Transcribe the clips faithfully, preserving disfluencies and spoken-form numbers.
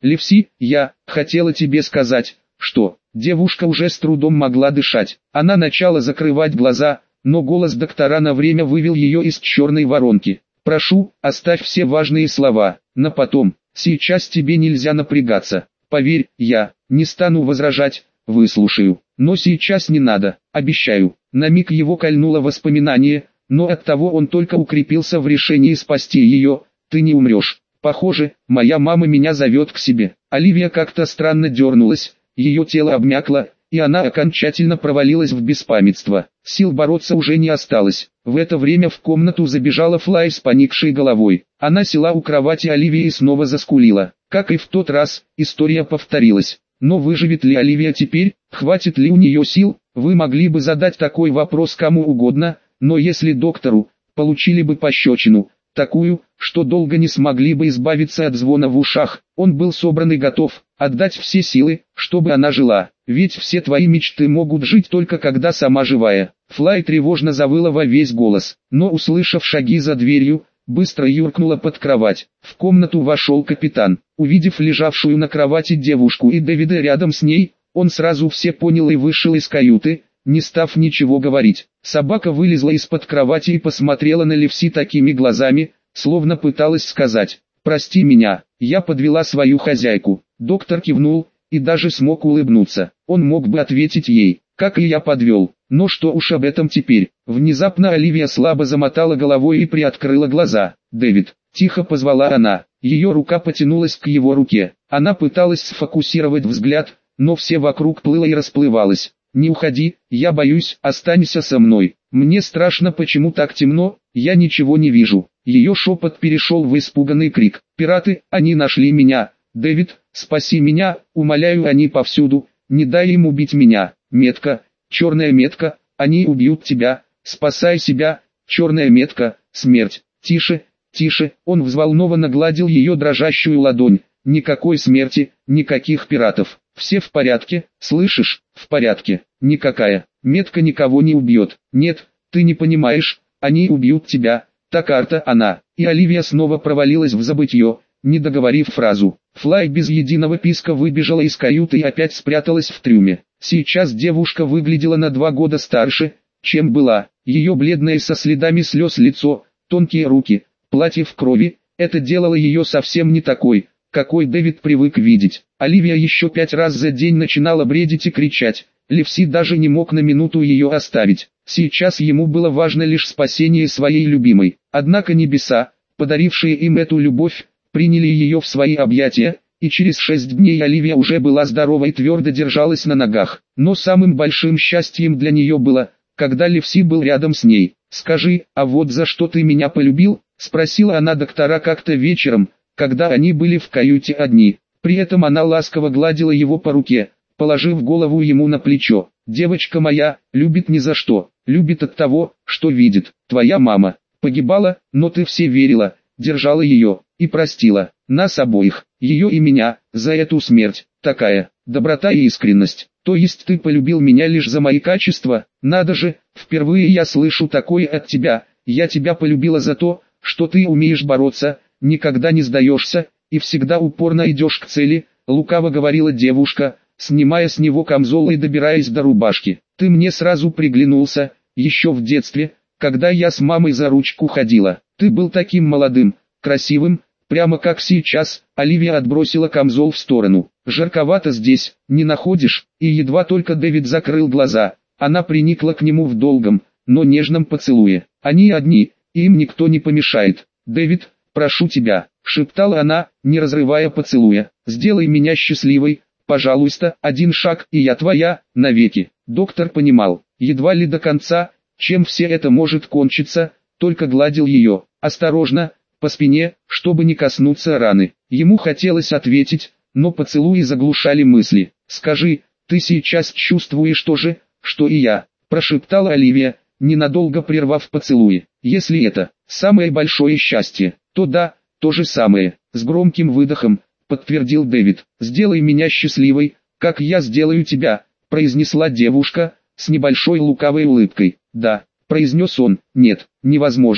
Левси, я хотела тебе сказать, что...» Девушка уже с трудом могла дышать. Она начала закрывать глаза, но голос доктора на время вывел ее из черной воронки. «Прошу, оставь все важные слова, на потом. Сейчас тебе нельзя напрягаться. Поверь, я не стану возражать, выслушаю. Но сейчас не надо, обещаю». На миг его кольнуло воспоминание, но оттого он только укрепился в решении спасти ее. «Ты не умрешь. Похоже, моя мама меня зовет к себе». Оливия как-то странно дернулась. Ее тело обмякло, и она окончательно провалилась в беспамятство. Сил бороться уже не осталось. В это время в комнату забежала Флай с поникшей головой. Она села у кровати Оливии и снова заскулила. Как и в тот раз, история повторилась. Но выживет ли Оливия теперь, хватит ли у нее сил? Вы могли бы задать такой вопрос кому угодно, но если доктору, получили бы пощечину, такую, что долго не смогли бы избавиться от звона в ушах. Он был собран и готов отдать все силы, чтобы она жила. Ведь все твои мечты могут жить только когда сама живая. Флай тревожно завыла во весь голос, но услышав шаги за дверью, быстро юркнула под кровать. В комнату вошел капитан. Увидев лежавшую на кровати девушку и Дэвида рядом с ней, он сразу все понял и вышел из каюты, не став ничего говорить. Собака вылезла из-под кровати и посмотрела на Левси такими глазами, словно пыталась сказать: «Прости меня, я подвела свою хозяйку». Доктор кивнул, и даже смог улыбнуться. Он мог бы ответить ей: «Как и я подвел, но что уж об этом теперь». Внезапно Оливия слабо замотала головой и приоткрыла глаза. «Дэвид», — тихо позвала она. Ее рука потянулась к его руке. Она пыталась сфокусировать взгляд, но все вокруг плыло и расплывалось. «Не уходи, я боюсь, останься со мной. Мне страшно, почему так темно, я ничего не вижу». Ее шепот перешел в испуганный крик. «Пираты, они нашли меня. Дэвид, спаси меня, умоляю, они повсюду, не дай им убить меня. Метка, черная метка, они убьют тебя, спасай себя, черная метка, смерть». «Тише, тише», он взволнованно гладил ее дрожащую ладонь. «Никакой смерти, никаких пиратов. Все в порядке, слышишь? В порядке. Никакая метка никого не убьет. Нет, ты не понимаешь, они убьют тебя. Та карта она». И Оливия снова провалилась в забытье, не договорив фразу. Флай без единого писка выбежала из каюты и опять спряталась в трюме. Сейчас девушка выглядела на два года старше, чем была. Ее бледное со следами слез лицо, тонкие руки, платье в крови, это делало ее совсем не такой, какой Дэвид привык видеть. Оливия еще пять раз за день начинала бредить и кричать. Левси даже не мог на минуту ее оставить. Сейчас ему было важно лишь спасение своей любимой. Однако небеса, подарившие им эту любовь, приняли ее в свои объятия, и через шесть дней Оливия уже была здорова и твердо держалась на ногах. Но самым большим счастьем для нее было, когда Левси был рядом с ней. «Скажи, а вот за что ты меня полюбил?» — спросила она доктора как-то вечером, когда они были в каюте одни. При этом она ласково гладила его по руке, положив голову ему на плечо. «Девочка моя, любит ни за что, любит от того, что видит. Твоя мама погибала, но ты все верила, держала ее, и простила, нас обоих, ее и меня, за эту смерть. Такая доброта и искренность. То есть ты полюбил меня лишь за мои качества? Надо же, впервые я слышу такое от тебя. Я тебя полюбила за то, что ты умеешь бороться, никогда не сдаешься, и всегда упорно идешь к цели», — лукаво говорила девушка, снимая с него камзол и добираясь до рубашки. «Ты мне сразу приглянулся, еще в детстве, когда я с мамой за ручку ходила. Ты был таким молодым, красивым, прямо как сейчас». Оливия отбросила камзол в сторону. «Жарковато здесь, не находишь?» И едва только Дэвид закрыл глаза, она приникла к нему в долгом, но нежном поцелуе. Они одни, и им никто не помешает. «Дэвид, прошу тебя», — шептала она, не разрывая поцелуя, — «сделай меня счастливой, пожалуйста, один шаг, и я твоя, навеки». Доктор понимал, едва ли до конца, чем все это может кончиться, только гладил ее, осторожно, по спине, чтобы не коснуться раны. Ему хотелось ответить, но поцелуи заглушали мысли. «Скажи, ты сейчас чувствуешь то же, что и я?» — прошептала Оливия, ненадолго прервав поцелуи. «Если это самое большое счастье, то да, то же самое», — с громким выдохом подтвердил Дэвид. «Сделай меня счастливой, как я сделаю тебя», — произнесла девушка, с небольшой лукавой улыбкой. «Да», — произнес он. «Нет, невозможно»,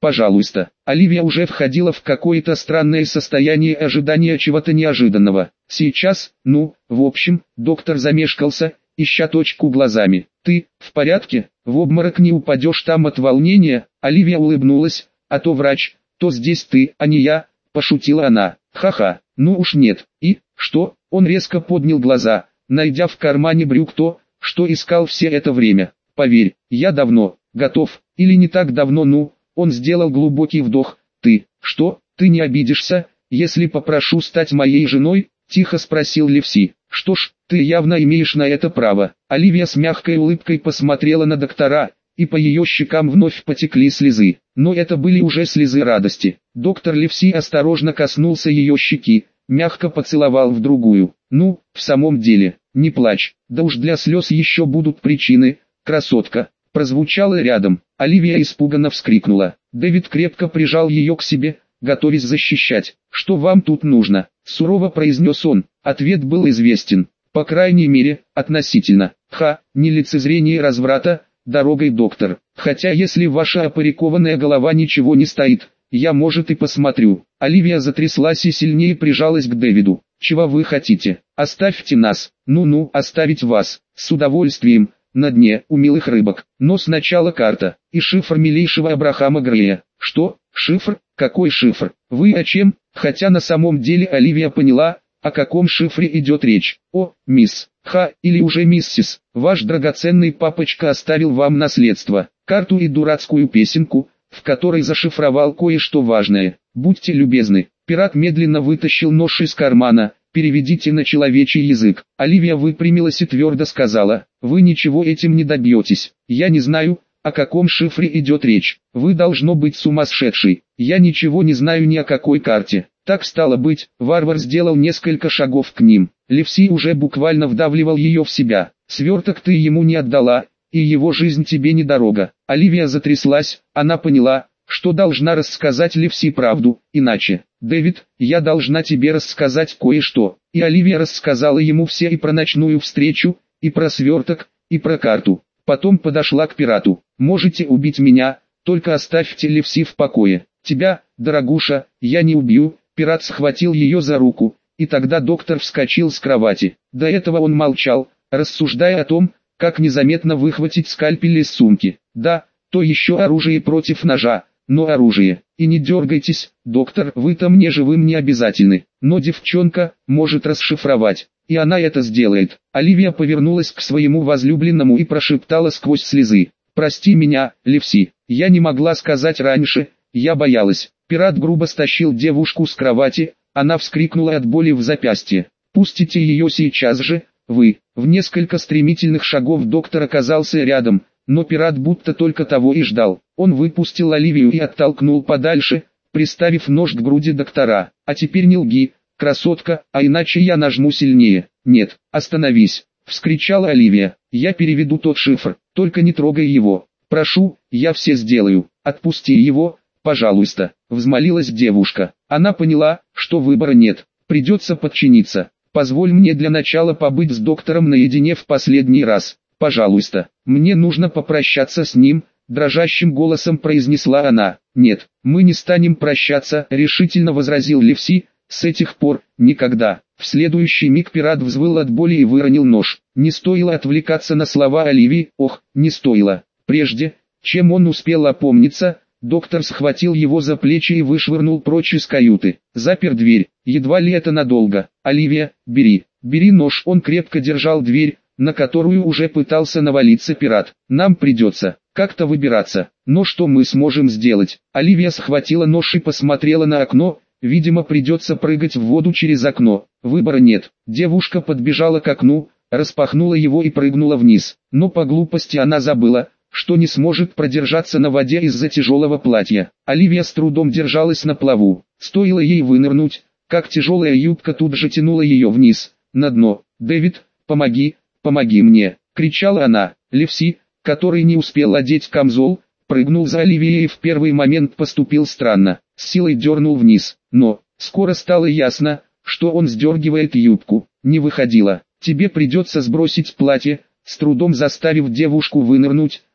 пожалуйста. Оливия уже входила в какое-то странное состояние ожидания чего-то неожиданного. Сейчас, ну, в общем, доктор замешкался, ища точку глазами. Ты, в порядке? В обморок не упадешь там от волнения? Оливия улыбнулась, а то врач, то здесь ты, а не я, пошутила она. Ха-ха, ну уж нет. И, что? Он резко поднял глаза, найдя в кармане брюк то, что искал все это время. Поверь, я давно, готов, или не так давно, ну, он сделал глубокий вдох. Ты, что, ты не обидишься, если попрошу стать моей женой? Тихо спросил Ливси. Что ж, ты явно имеешь на это право. Оливия с мягкой улыбкой посмотрела на доктора, и по ее щекам вновь потекли слезы. Но это были уже слезы радости. Доктор Ливси осторожно коснулся ее щеки, мягко поцеловал в другую. Ну, в самом деле, не плачь, да уж для слез еще будут причины, красотка. Прозвучало рядом. Оливия испуганно вскрикнула. Дэвид крепко прижал ее к себе, готовясь защищать. «Что вам тут нужно?» – сурово произнес он. Ответ был известен. По крайней мере, относительно. Ха, не лицезрение разврата, дорогой доктор. Хотя если ваша опарикованная голова ничего не стоит, я, может, и посмотрю. Оливия затряслась и сильнее прижалась к Дэвиду. «Чего вы хотите? Оставьте нас». «Ну-ну, оставить вас. С удовольствием. На дне, у милых рыбок. Но сначала карта. И шифр милейшего Абрахама Грея». «Что? Шифр? Какой шифр? Вы о чем?» Хотя на самом деле Оливия поняла, о каком шифре идет речь. «О, мисс Ха, или уже миссис, ваш драгоценный папочка оставил вам наследство, карту и дурацкую песенку, в которой зашифровал кое-что важное. Будьте любезны». Пират медленно вытащил нож из кармана. «Переведите на человечий язык». Оливия выпрямилась и твердо сказала: «Вы ничего этим не добьетесь. Я не знаю, о каком шифре идет речь. Вы должно быть сумасшедший. Я ничего не знаю ни о какой карте». Так стало быть, варвар сделал несколько шагов к ним. Ливси уже буквально вдавливал ее в себя. «Сверток ты ему не отдала, и его жизнь тебе не дорога». Оливия затряслась, она поняла, что должна рассказать Ливси правду, иначе. «Дэвид, я должна тебе рассказать кое-что». И Оливия рассказала ему все, и про ночную встречу, и про сверток, и про карту. Потом подошла к пирату. «Можете убить меня, только оставьте Ливси в покое. Тебя, дорогуша, я не убью». Пират схватил ее за руку, и тогда доктор вскочил с кровати. До этого он молчал, рассуждая о том, как незаметно выхватить скальпель из сумки. Да, то еще оружие против ножа, но оружие. И не дергайтесь, доктор, вы-то мне живым не обязательны. Но девчонка может расшифровать, и она это сделает. Оливия повернулась к своему возлюбленному и прошептала сквозь слезы: «Прости меня, Ливси, я не могла сказать раньше, я боялась». Пират грубо стащил девушку с кровати, она вскрикнула от боли в запястье. «Пустите ее сейчас же, вы». В несколько стремительных шагов доктор оказался рядом, но пират будто только того и ждал. Он выпустил Оливию и оттолкнул подальше, приставив нож к груди доктора. «А теперь не лги, красотка, а иначе я нажму сильнее». «Нет, остановись», — вскричала Оливия. «Я переведу тот шифр, только не трогай его. Прошу, я все сделаю. Отпусти его, пожалуйста», — взмолилась девушка. Она поняла, что выбора нет, придется подчиниться. «Позволь мне для начала побыть с доктором наедине в последний раз, пожалуйста. Мне нужно попрощаться с ним», — дрожащим голосом произнесла она. «Нет, мы не станем прощаться», — решительно возразил Ливси. «С этих пор, никогда». В следующий миг пират взвыл от боли и выронил нож. Не стоило отвлекаться на слова Оливии, ох, не стоило. Прежде, чем он успел опомниться, доктор схватил его за плечи и вышвырнул прочь из каюты. Запер дверь, едва ли это надолго. «Оливия, бери, бери нож». Он крепко держал дверь, на которую уже пытался навалиться пират. «Нам придется как-то выбираться. Но что мы сможем сделать?» Оливия схватила нож и посмотрела на окно. «Видимо, придется прыгать в воду через окно. Выбора нет». Девушка подбежала к окну, распахнула его и прыгнула вниз. Но по глупости она забыла, что не сможет продержаться на воде из-за тяжелого платья. Оливия с трудом держалась на плаву. Стоило ей вынырнуть, как тяжелая юбка тут же тянула ее вниз, на дно. «Дэвид, помоги, помоги мне!» — кричала она. Ливси, который не успел одеть камзол, прыгнул за Оливией и в первый момент поступил странно, с силой дернул вниз. Но, скоро стало ясно, что он сдергивает юбку. Не выходило. «Тебе придется сбросить платье», с трудом заставив девушку вынырнуть,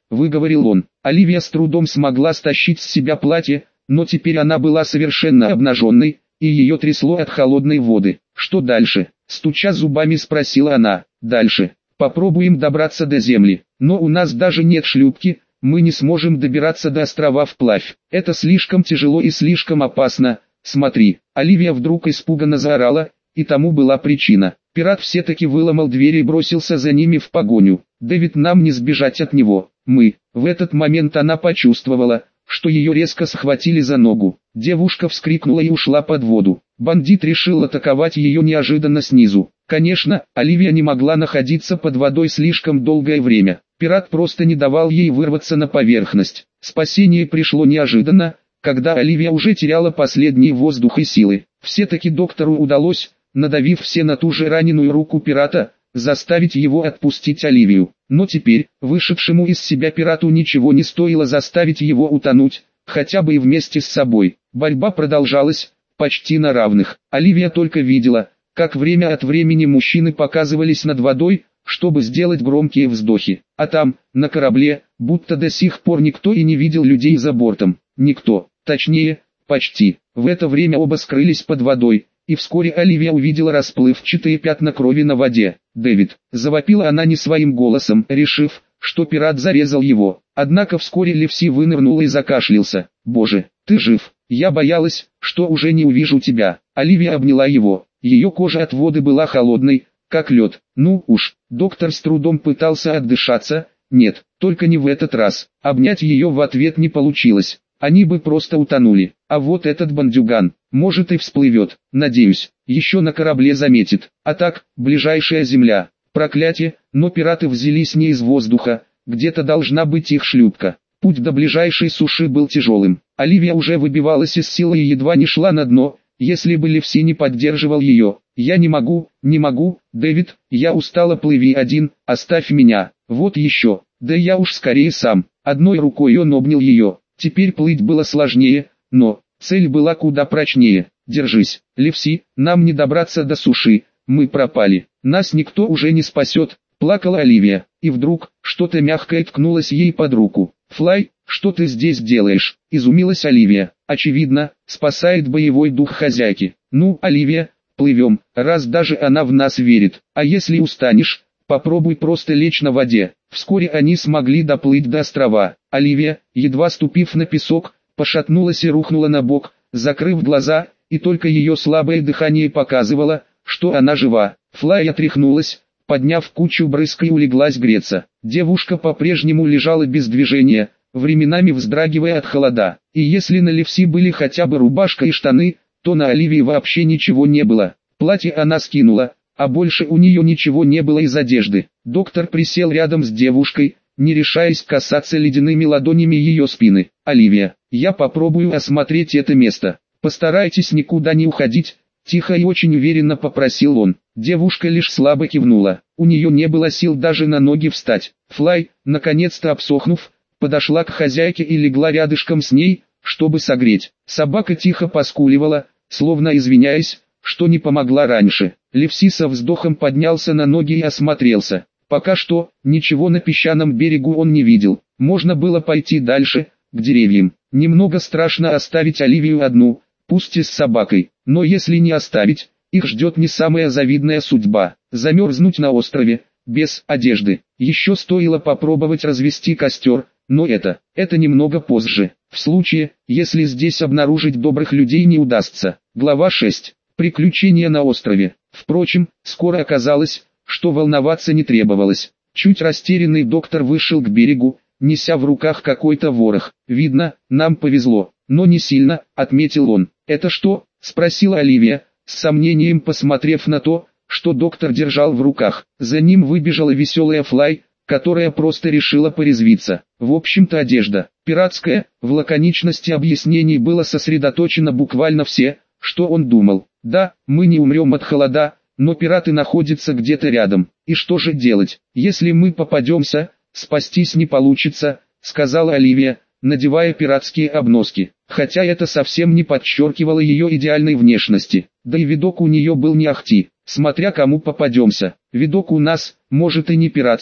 выговорил он. Оливия с трудом смогла стащить с себя платье, но теперь она была совершенно обнаженной, и ее трясло от холодной воды. «Что дальше?» – стуча зубами спросила она. «Дальше. Попробуем добраться до земли. Но у нас даже нет шлюпки, мы не сможем добираться до острова вплавь. Это слишком тяжело и слишком опасно. Смотри». Оливия вдруг испуганно заорала, и тому была причина. Пират все-таки выломал дверь и бросился за ними в погоню. «Да ведь нам не сбежать от него. Мы». В этот момент она почувствовала, что ее резко схватили за ногу. Девушка вскрикнула и ушла под воду. Бандит решил атаковать ее неожиданно снизу. Конечно, Оливия не могла находиться под водой слишком долгое время. Пират просто не давал ей вырваться на поверхность. Спасение пришло неожиданно, когда Оливия уже теряла последний воздух и силы. Все-таки доктору удалось, надавив все на ту же раненую руку пирата, заставить его отпустить Оливию. Но теперь, вышедшему из себя пирату ничего не стоило заставить его утонуть, хотя бы и вместе с собой. Борьба продолжалась, почти на равных. Оливия только видела, как время от времени мужчины показывались над водой, чтобы сделать громкие вздохи. А там, на корабле, будто до сих пор никто и не видел людей за бортом. Никто, точнее, почти. В это время оба скрылись под водой, и вскоре Оливия увидела расплывчатые пятна крови на воде. «Дэвид!» – завопила она не своим голосом, решив, что пират зарезал его. Однако вскоре Ливси вынырнула и закашлялся. «Боже, ты жив! Я боялась, что уже не увижу тебя». Оливия обняла его. Ее кожа от воды была холодной, как лед. «Ну уж». Доктор с трудом пытался отдышаться. Нет, только не в этот раз. Обнять ее в ответ не получилось. Они бы просто утонули. А вот этот бандюган, может и всплывет, надеюсь, еще на корабле заметит. А так, ближайшая земля. Проклятие, но пираты взялись не из воздуха, где-то должна быть их шлюпка. Путь до ближайшей суши был тяжелым. Оливия уже выбивалась из сил и едва не шла на дно, если бы Ливси не поддерживал ее. «Я не могу, не могу, Дэвид, я устала, плыви один, оставь меня». «Вот еще, да я уж скорее сам». Одной рукой он обнял ее. Теперь плыть было сложнее, но цель была куда прочнее. «Держись, Ливси, нам не добраться до суши, мы пропали, нас никто уже не спасет», — плакала Оливия. И вдруг, что-то мягкое ткнулось ей под руку. «Флай, что ты здесь делаешь?» — изумилась Оливия. «Очевидно, спасает боевой дух хозяйки». «Ну, Оливия, плывем, раз даже она в нас верит. А если устанешь, попробуй просто лечь на воде». Вскоре они смогли доплыть до острова. Оливия, едва ступив на песок, пошатнулась и рухнула на бок, закрыв глаза, и только ее слабое дыхание показывало, что она жива. Флай отряхнулась, подняв кучу брызг и улеглась греться. Девушка по-прежнему лежала без движения, временами вздрагивая от холода. И если на Ливси были хотя бы рубашка и штаны, то на Оливии вообще ничего не было. Платье она скинула, а больше у нее ничего не было из одежды. Доктор присел рядом с девушкой, не решаясь касаться ледяными ладонями ее спины. «Оливия, я попробую осмотреть это место. Постарайтесь никуда не уходить», — тихо и очень уверенно попросил он. Девушка лишь слабо кивнула. У нее не было сил даже на ноги встать. Флай, наконец-то обсохнув, подошла к хозяйке и легла рядышком с ней, чтобы согреть. Собака тихо поскуливала, словно извиняясь, что не помогла раньше. Ливси со вздохом поднялся на ноги и осмотрелся. Пока что, ничего на песчаном берегу он не видел. Можно было пойти дальше, к деревьям. Немного страшно оставить Оливию одну, пусть и с собакой. Но если не оставить, их ждет не самая завидная судьба. Замерзнуть на острове, без одежды. Еще стоило попробовать развести костер, но это, это немного позже. В случае, если здесь обнаружить добрых людей не удастся. Глава шесть. Приключения на острове. Впрочем, скоро оказалось, что волноваться не требовалось. Чуть растерянный доктор вышел к берегу, неся в руках какой-то ворох. «Видно, нам повезло, но не сильно», — отметил он. «Это что?» — спросила Оливия, с сомнением посмотрев на то, что доктор держал в руках. За ним выбежала веселая Флай, которая просто решила порезвиться. В общем-то одежда. Пиратская, в лаконичности объяснений было сосредоточено буквально все, что он думал. «Да, мы не умрем от холода, но пираты находятся где-то рядом. И что же делать? Если мы попадемся, спастись не получится», — сказала Оливия, надевая пиратские обноски. Хотя это совсем не подчеркивало ее идеальной внешности. Да и видок у нее был не ахти, смотря кому попадемся. «Видок у нас, может и не пиратский,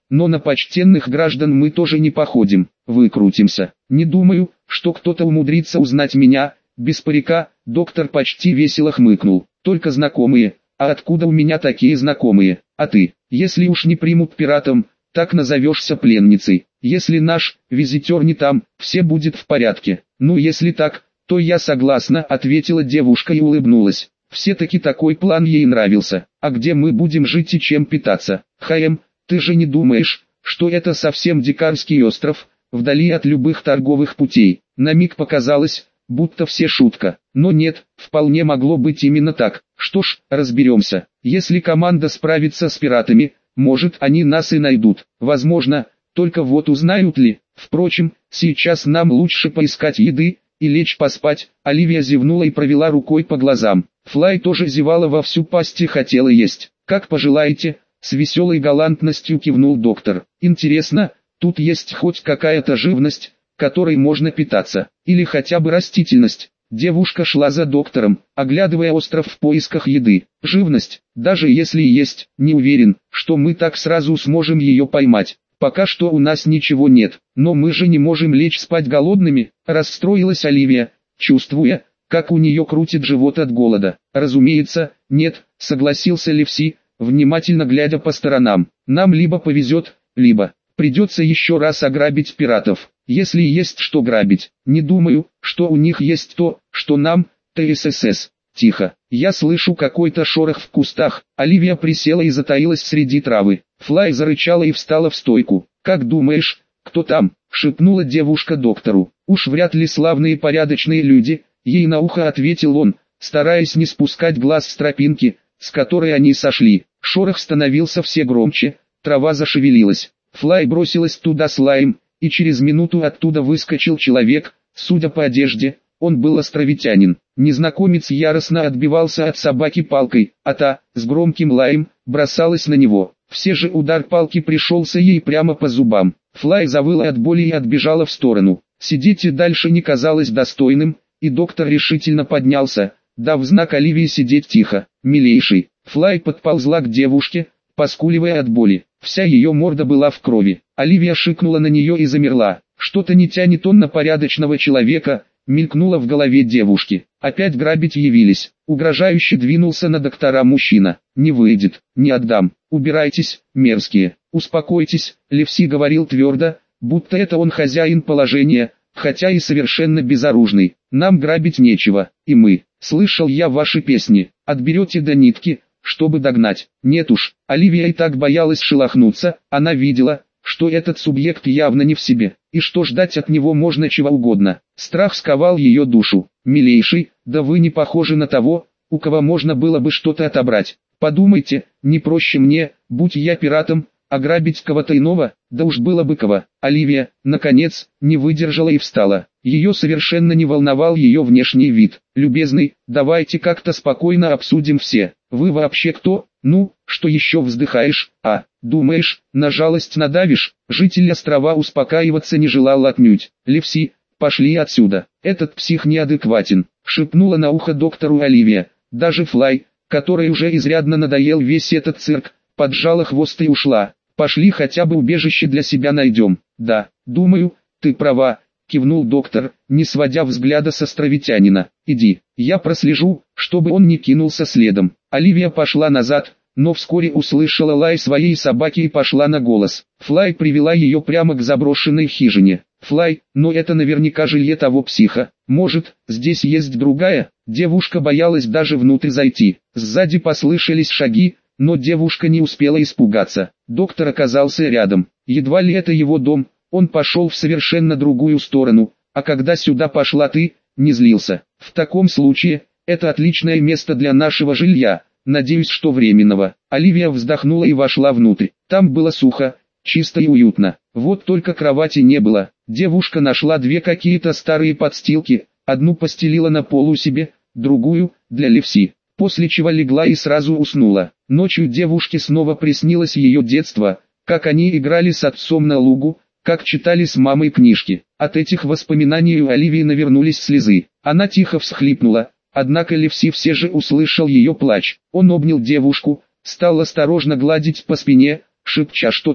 но на почтенных граждан мы тоже не походим, выкрутимся. Не думаю, что кто-то умудрится узнать меня, без парика. Доктор почти весело хмыкнул. Только знакомые. А откуда у меня такие знакомые? А ты, если уж не примут пиратом, так назовешься пленницей. Если наш визитер не там, все будет в порядке. Ну если так, то я согласна, ответила девушка и улыбнулась. Все-таки такой план ей нравился. А где мы будем жить и чем питаться? Хаем, ты же не думаешь, что это совсем дикарский остров, вдали от любых торговых путей? На миг показалось, будто все шутка. Но нет, вполне могло быть именно так. Что ж, разберемся. Если команда справится с пиратами, может они нас и найдут. Возможно, только вот узнают ли. Впрочем, сейчас нам лучше поискать еды и лечь поспать. Оливия зевнула и провела рукой по глазам. Флай тоже зевала во всю пасть и хотела есть. Как пожелаете, с веселой галантностью кивнул доктор. Интересно, тут есть хоть какая-то живность, которой можно питаться, или хотя бы растительность? Девушка шла за доктором, оглядывая остров в поисках еды. Живность, даже если и есть, не уверен, что мы так сразу сможем ее поймать. Пока что у нас ничего нет, но мы же не можем лечь спать голодными, расстроилась Оливия, чувствуя, как у нее крутит живот от голода. Разумеется, нет, согласился Левси, внимательно глядя по сторонам. Нам либо повезет, либо придется еще раз ограбить пиратов. Если есть что грабить, не думаю, что у них есть то, что нам, ТСС. Тихо, я слышу какой-то шорох в кустах. Оливия присела и затаилась среди травы. Флай зарычала и встала в стойку. Как думаешь, кто там? Шепнула девушка доктору. Уж вряд ли славные порядочные люди, ей на ухо ответил он, стараясь не спускать глаз с тропинки, с которой они сошли. Шорох становился все громче, трава зашевелилась. Флай бросилась туда с лаем, и через минуту оттуда выскочил человек, судя по одежде, он был островитянин. Незнакомец яростно отбивался от собаки палкой, а та, с громким лаем, бросалась на него. Все же удар палки пришелся ей прямо по зубам. Флай завыла от боли и отбежала в сторону. Сидеть и дальше не казалось достойным, и доктор решительно поднялся, дав знак Оливии сидеть тихо. «Милейший». Флай подползла к девушке, поскуливая от боли. Вся ее морда была в крови. Оливия шикнула на нее и замерла. Что-то не тянет он на порядочного человека, мелькнуло в голове девушки. Опять грабить явились. Угрожающе двинулся на доктора мужчина. «Не выйдет, не отдам. Убирайтесь, мерзкие». «Успокойтесь», Левси говорил твердо, будто это он хозяин положения, хотя и совершенно безоружный. «Нам грабить нечего, и мы, слышал я ваши песни, отберете до нитки, чтобы догнать». Нет уж, Оливия и так боялась шелохнуться, она видела, что этот субъект явно не в себе, и что ждать от него можно чего угодно. Страх сковал ее душу. «Милейший, да вы не похожи на того, у кого можно было бы что-то отобрать. Подумайте, не проще мне, будь я пиратом, ограбить кого-то иного, да уж было бы кого». Оливия, наконец, не выдержала и встала. Ее совершенно не волновал ее внешний вид. «Любезный, давайте как-то спокойно обсудим все. Вы вообще кто? Ну, что еще вздыхаешь, а, думаешь, на жалость надавишь?» Житель острова успокаиваться не желал отнюдь. «Левси, пошли отсюда, этот псих неадекватен», шепнула на ухо доктору Оливия. Даже Флай, который уже изрядно надоел весь этот цирк, поджала хвост и ушла. «Пошли хотя бы убежище для себя найдем». «Да, думаю, ты права», кивнул доктор, не сводя взгляда с островитянина. «Иди, я прослежу, чтобы он не кинулся следом». Оливия пошла назад, но вскоре услышала лай своей собаки и пошла на голос. Флай привела ее прямо к заброшенной хижине. «Флай, но это наверняка жилье того психа. Может, здесь есть другая?» Девушка боялась даже внутрь зайти. Сзади послышались шаги, но девушка не успела испугаться. Доктор оказался рядом. Едва ли это его дом, он пошел в совершенно другую сторону, а когда сюда пошла ты, не злился. «В таком случае, это отличное место для нашего жилья, надеюсь, что временного». Оливия вздохнула и вошла внутрь. Там было сухо, чисто и уютно. Вот только кровати не было. Девушка нашла две какие-то старые подстилки, одну постелила на полу себе, другую, для Левси, после чего легла и сразу уснула. Ночью девушке снова приснилось ее детство, как они играли с отцом на лугу, как читали с мамой книжки. От этих воспоминаний у Оливии навернулись слезы. Она тихо всхлипнула, однако Левси все же услышал ее плач. Он обнял девушку, стал осторожно гладить по спине, шепча что-то,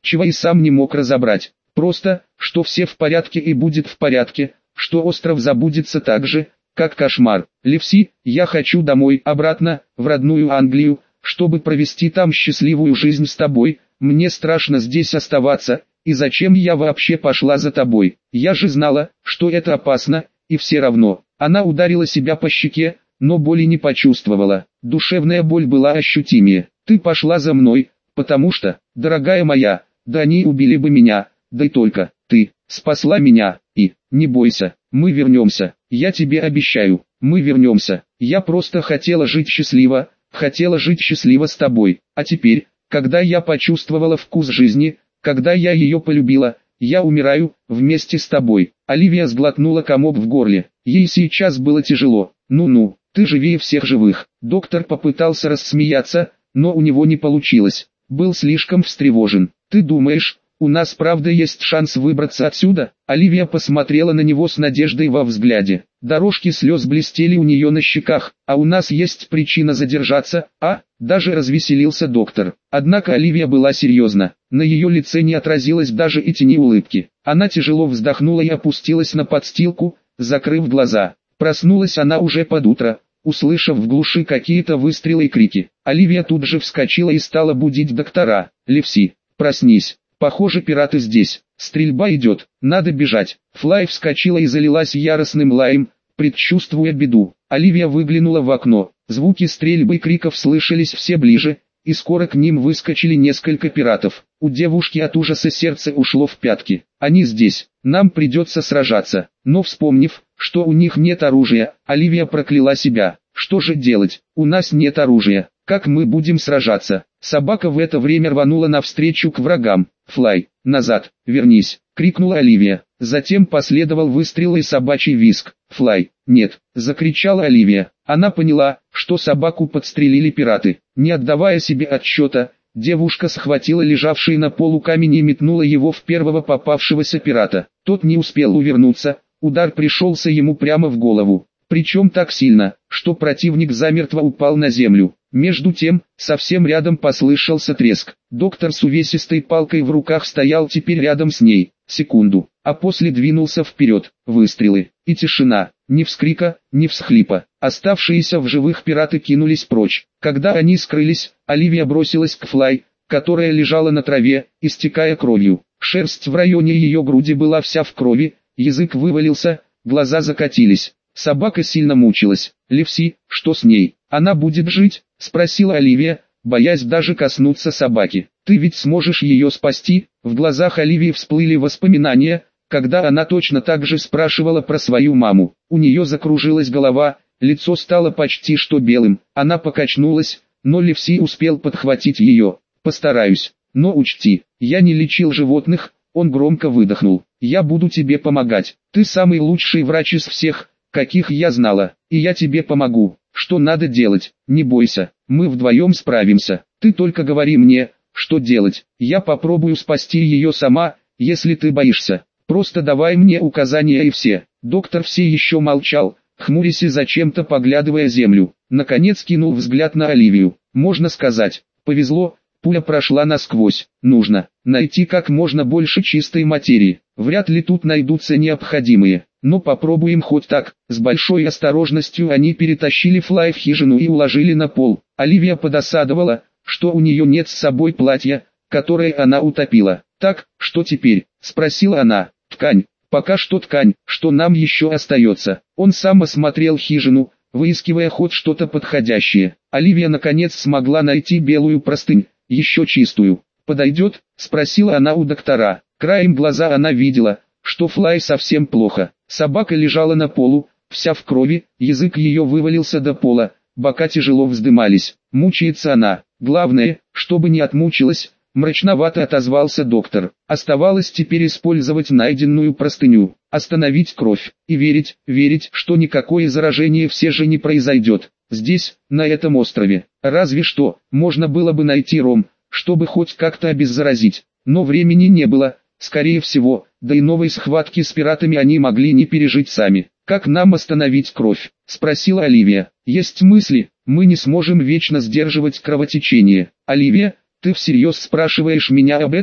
чего и сам не мог разобрать. Просто, что все в порядке и будет в порядке, что остров забудется так же, как кошмар. Ливси, я хочу домой, обратно, в родную Англию, чтобы провести там счастливую жизнь с тобой. Мне страшно здесь оставаться, и зачем я вообще пошла за тобой? Я же знала, что это опасно, и все равно. Она ударила себя по щеке, но боли не почувствовала. Душевная боль была ощутимее. Ты пошла за мной, потому что, дорогая моя, да они убили бы меня, да и только, ты, спасла меня, и, не бойся, мы вернемся, я тебе обещаю, мы вернемся. Я просто хотела жить счастливо, хотела жить счастливо с тобой, а теперь, когда я почувствовала вкус жизни, когда я ее полюбила, я умираю, вместе с тобой. Оливия сглотнула комок в горле, ей сейчас было тяжело. Ну-ну, ты живее всех живых. Доктор попытался рассмеяться, но у него не получилось, был слишком встревожен. Ты думаешь, у нас правда есть шанс выбраться отсюда? Оливия посмотрела на него с надеждой во взгляде. Дорожки слез блестели у нее на щеках. А у нас есть причина задержаться, а? Даже развеселился доктор. Однако Оливия была серьезна. На ее лице не отразилось даже и тени улыбки. Она тяжело вздохнула и опустилась на подстилку, закрыв глаза. Проснулась она уже под утро, услышав в глуши какие-то выстрелы и крики. Оливия тут же вскочила и стала будить доктора. «Ливси, проснись. Похоже, пираты здесь. Стрельба идет. Надо бежать». Флай вскочила и залилась яростным лаем, предчувствуя беду. Оливия выглянула в окно. Звуки стрельбы и криков слышались все ближе, и скоро к ним выскочили несколько пиратов. У девушки от ужаса сердце ушло в пятки. Они здесь. Нам придется сражаться. Но вспомнив, что у них нет оружия, Оливия прокляла себя. Что же делать? У нас нет оружия. Как мы будем сражаться? Собака в это время рванула навстречу к врагам. «Флай, назад, вернись!» — крикнула Оливия. Затем последовал выстрел и собачий визг. «Флай, нет!» — закричала Оливия. Она поняла, что собаку подстрелили пираты. Не отдавая себе отсчета, девушка схватила лежавший на полу камень и метнула его в первого попавшегося пирата. Тот не успел увернуться, удар пришелся ему прямо в голову. Причем так сильно, что противник замертво упал на землю. Между тем, совсем рядом послышался треск. Доктор с увесистой палкой в руках стоял теперь рядом с ней. Секунду, а после двинулся вперед. Выстрелы, и тишина. Ни вскрика, ни всхлипа. Оставшиеся в живых пираты кинулись прочь. Когда они скрылись, Оливия бросилась к Флай, которая лежала на траве, истекая кровью. Шерсть в районе ее груди была вся в крови, язык вывалился, глаза закатились. Собака сильно мучилась. «Ливси, что с ней? Она будет жить?» — спросила Оливия, боясь даже коснуться собаки. «Ты ведь сможешь ее спасти?» В глазах Оливии всплыли воспоминания, когда она точно так же спрашивала про свою маму. У нее закружилась голова, лицо стало почти что белым. Она покачнулась, но Ливси успел подхватить ее. «Постараюсь, но учти, я не лечил животных», — он громко выдохнул. «Я буду тебе помогать. Ты самый лучший врач из всех, каких я знала, и я тебе помогу. Что надо делать? Не бойся, мы вдвоем справимся. Ты только говори мне, что делать. Я попробую спасти ее сама, если ты боишься. Просто давай мне указания и все». Доктор все еще молчал, хмурясь и зачем-то поглядывая землю. Наконец кинул взгляд на Оливию. Можно сказать, повезло, пуля прошла насквозь. Нужно найти как можно больше чистой материи. Вряд ли тут найдутся необходимые. Но попробуем хоть так. С большой осторожностью они перетащили Флай в хижину и уложили на пол. Оливия подосадовала, что у нее нет с собой платья, которое она утопила. «Так, что теперь?» — спросила она. «Ткань. Пока что ткань. Что нам еще остается?» Он сам осмотрел хижину, выискивая хоть что-то подходящее. Оливия наконец смогла найти белую простынь, еще чистую. «Подойдет?» — спросила она у доктора. Краем глаза она видела, что Флай совсем плохо. Собака лежала на полу, вся в крови, язык ее вывалился до пола, бока тяжело вздымались. Мучается она. Главное, чтобы не отмучилась, мрачновато отозвался доктор. Оставалось теперь использовать найденную простыню, остановить кровь, и верить, верить, что никакое заражение все же не произойдет. Здесь, на этом острове, разве что, можно было бы найти ром, чтобы хоть как-то обеззаразить, но времени не было. Скорее всего, да и новой схватки с пиратами они могли не пережить сами. «Как нам остановить кровь?» — спросила Оливия. «Есть мысли, мы не сможем вечно сдерживать кровотечение». «Оливия, ты всерьез спрашиваешь меня об этом?»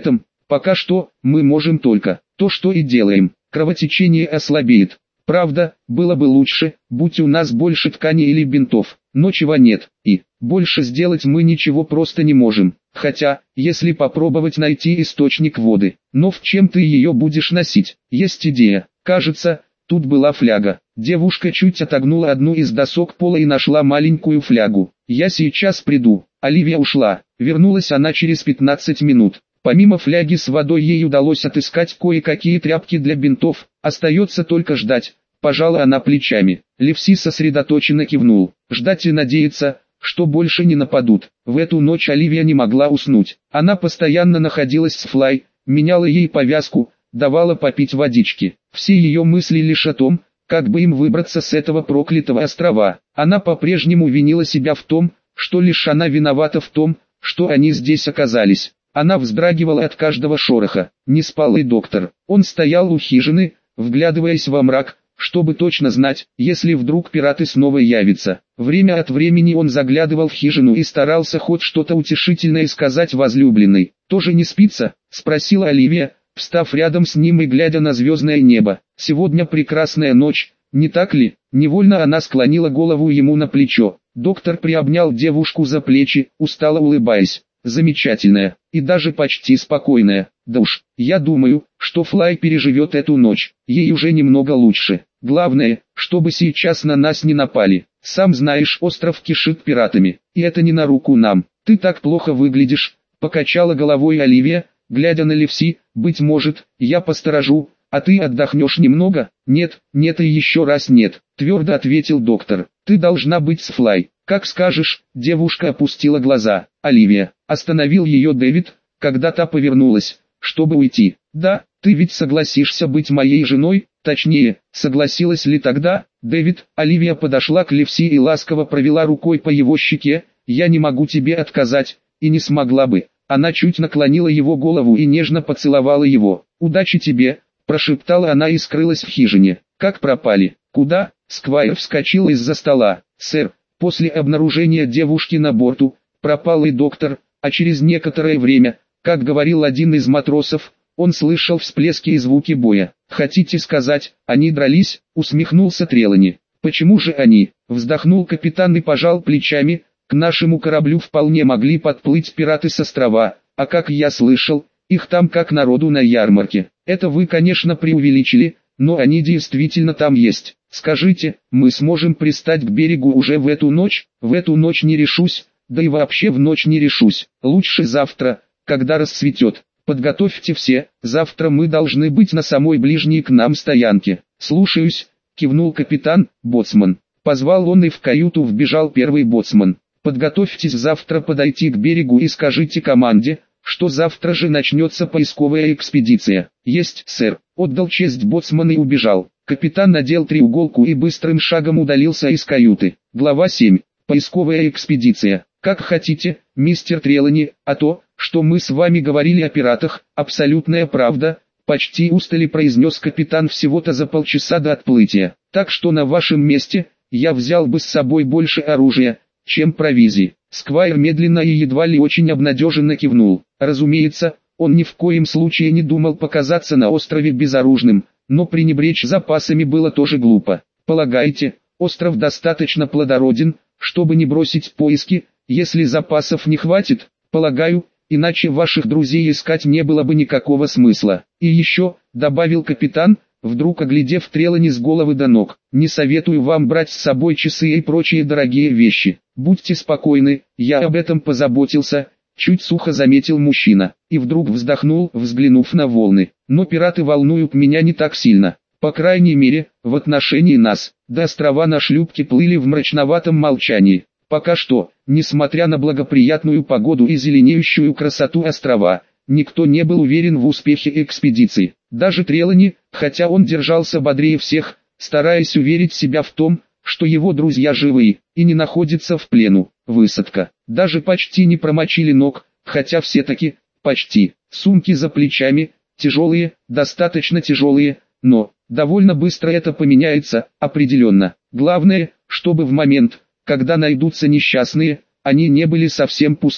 Пока что, мы можем только то, что и делаем. Кровотечение ослабеет. Правда, было бы лучше, будь у нас больше ткани или бинтов, но чего нет, и больше сделать мы ничего просто не можем. Хотя, если попробовать найти источник воды, но в чем ты ее будешь носить? Есть идея. Кажется, тут была фляга. Девушка чуть отогнула одну из досок пола и нашла маленькую флягу. Я сейчас приду. Оливия ушла. Вернулась она через пятнадцать минут. Помимо фляги с водой ей удалось отыскать кое-какие тряпки для бинтов, остается только ждать. Пожала она плечами. Левси сосредоточенно кивнул. Ждать и надеяться, что больше не нападут. В эту ночь Оливия не могла уснуть. Она постоянно находилась с Флай, меняла ей повязку, давала попить водички. Все ее мысли лишь о том, как бы им выбраться с этого проклятого острова. Она по-прежнему винила себя в том, что лишь она виновата в том, что они здесь оказались. Она вздрагивала от каждого шороха. Не спал и доктор. Он стоял у хижины, вглядываясь во мрак, чтобы точно знать, если вдруг пираты снова явятся. Время от времени он заглядывал в хижину и старался хоть что-то утешительное сказать возлюбленной. «Тоже не спится?» – спросила Оливия, встав рядом с ним и глядя на звездное небо. «Сегодня прекрасная ночь, не так ли?» Невольно она склонила голову ему на плечо. Доктор приобнял девушку за плечи, устало улыбаясь. «Замечательная, и даже почти спокойная. Да уж, я думаю, что Флай переживет эту ночь, ей уже немного лучше. Главное, чтобы сейчас на нас не напали. Сам знаешь, остров кишит пиратами, и это не на руку нам. Ты так плохо выглядишь», — покачала головой Оливия, глядя на Левси. «Быть может, я посторожу, а ты отдохнешь немного?» «Нет, нет и еще раз нет», — твердо ответил доктор. «Ты должна быть с Флай». «Как скажешь», — девушка опустила глаза. «Оливия», — остановил ее Дэвид, когда та повернулась, чтобы уйти. «Да, ты ведь согласишься быть моей женой?» Точнее, согласилась ли тогда? «Дэвид», — Оливия подошла к Левси и ласково провела рукой по его щеке. «Я не могу тебе отказать, и не смогла бы». Она чуть наклонила его голову и нежно поцеловала его. «Удачи тебе», — прошептала она и скрылась в хижине. «Как пропали? Куда?» Сквайр вскочил из-за стола. «Сэр, после обнаружения девушки на борту, пропал и доктор, а через некоторое время, как говорил один из матросов, он слышал всплески и звуки боя. Хотите сказать, они дрались?» — усмехнулся Трелани. «Почему же они?» — вздохнул капитан и пожал плечами. «К нашему кораблю вполне могли подплыть пираты с острова, а как я слышал, их там как народу на ярмарке. Это вы, конечно, преувеличили, но они действительно там есть. Скажите, мы сможем пристать к берегу уже в эту ночь?» «В эту ночь не решусь, да и вообще в ночь не решусь. Лучше завтра, когда расцветет. Подготовьте все, завтра мы должны быть на самой ближней к нам стоянке». «Слушаюсь», — кивнул капитан. «Боцман». Позвал он, и в каюту вбежал первый боцман. «Подготовьтесь завтра подойти к берегу и скажите команде, что завтра же начнется поисковая экспедиция». «Есть, сэр», — отдал честь боцман и убежал. Капитан надел треуголку и быстрым шагом удалился из каюты. Глава семь. Поисковая экспедиция. «Как хотите, мистер Трелани, а то, что мы с вами говорили о пиратах, абсолютная правда», — почти устали произнес капитан всего-то за полчаса до отплытия. «Так что на вашем месте, я взял бы с собой больше оружия, чем провизии». Сквайр медленно и едва ли очень обнадеженно кивнул. Разумеется, он ни в коем случае не думал показаться на острове безоружным, но пренебречь запасами было тоже глупо. «Полагаете, остров достаточно плодороден, чтобы не бросить поиски, если запасов не хватит?» «Полагаю, иначе ваших друзей искать не было бы никакого смысла. И еще», — добавил капитан, вдруг оглядев Трелани с головы до ног, «не советую вам брать с собой часы и прочие дорогие вещи. Будьте спокойны, я об этом позаботился», — чуть сухо заметил мужчина, и вдруг вздохнул, взглянув на волны. «Но пираты волнуют меня не так сильно. По крайней мере, в отношении нас». До острова на шлюпке плыли в мрачноватом молчании. Пока что, несмотря на благоприятную погоду и зеленеющую красоту острова, никто не был уверен в успехе экспедиции. Даже Трелани, хотя он держался бодрее всех, стараясь уверить себя в том, что его друзья живы и не находятся в плену. Высадка. Даже почти не промочили ног, хотя все-таки, почти. Сумки за плечами, тяжелые, достаточно тяжелые, но, довольно быстро это поменяется, определенно. Главное, чтобы в момент, когда найдутся несчастные, они не были совсем пусты.